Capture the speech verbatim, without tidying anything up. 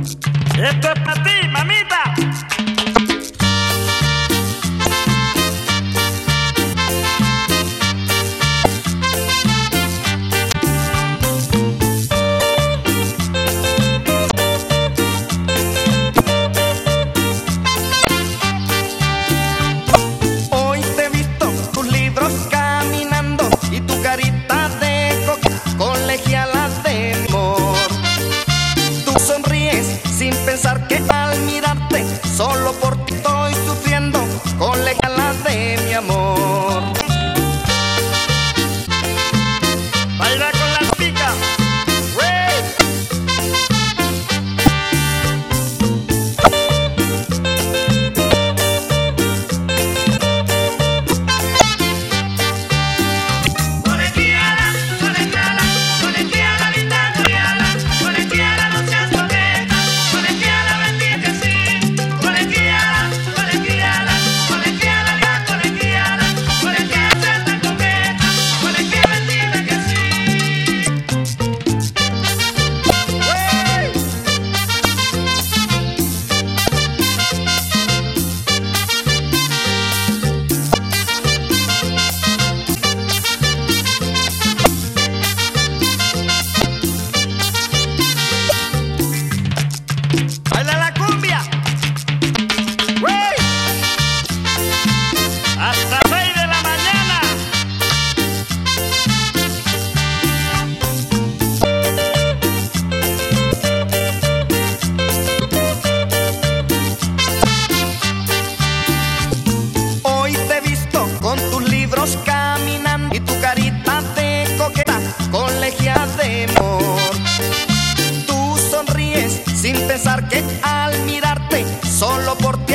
Esto es para ti, mamita. Hoy te he visto tus libros caminando y tu carita de coqueta colegiala de mi amor. Tú sonríes sin pensar que al mirarte solo por ti estoy sufriendo, colegiala de mi amor. Baila con las picas. Colegiala, colegiala, colegiala, linda colegiala, colegiala, no seas coqueta, colegiala, bendiga que sí, colegiala, colegiala, colegiala, linda colegiala, colegiala, seas tan coqueta, colegiala, bendiga que sí. Baila la cumbia. ¡Wey! Hasta seis de la mañana. Hoy te he visto con tus libros caminando y tu carita de coqueta colegiala de amor. Tú sonríes sin pensar que al mirarte solo por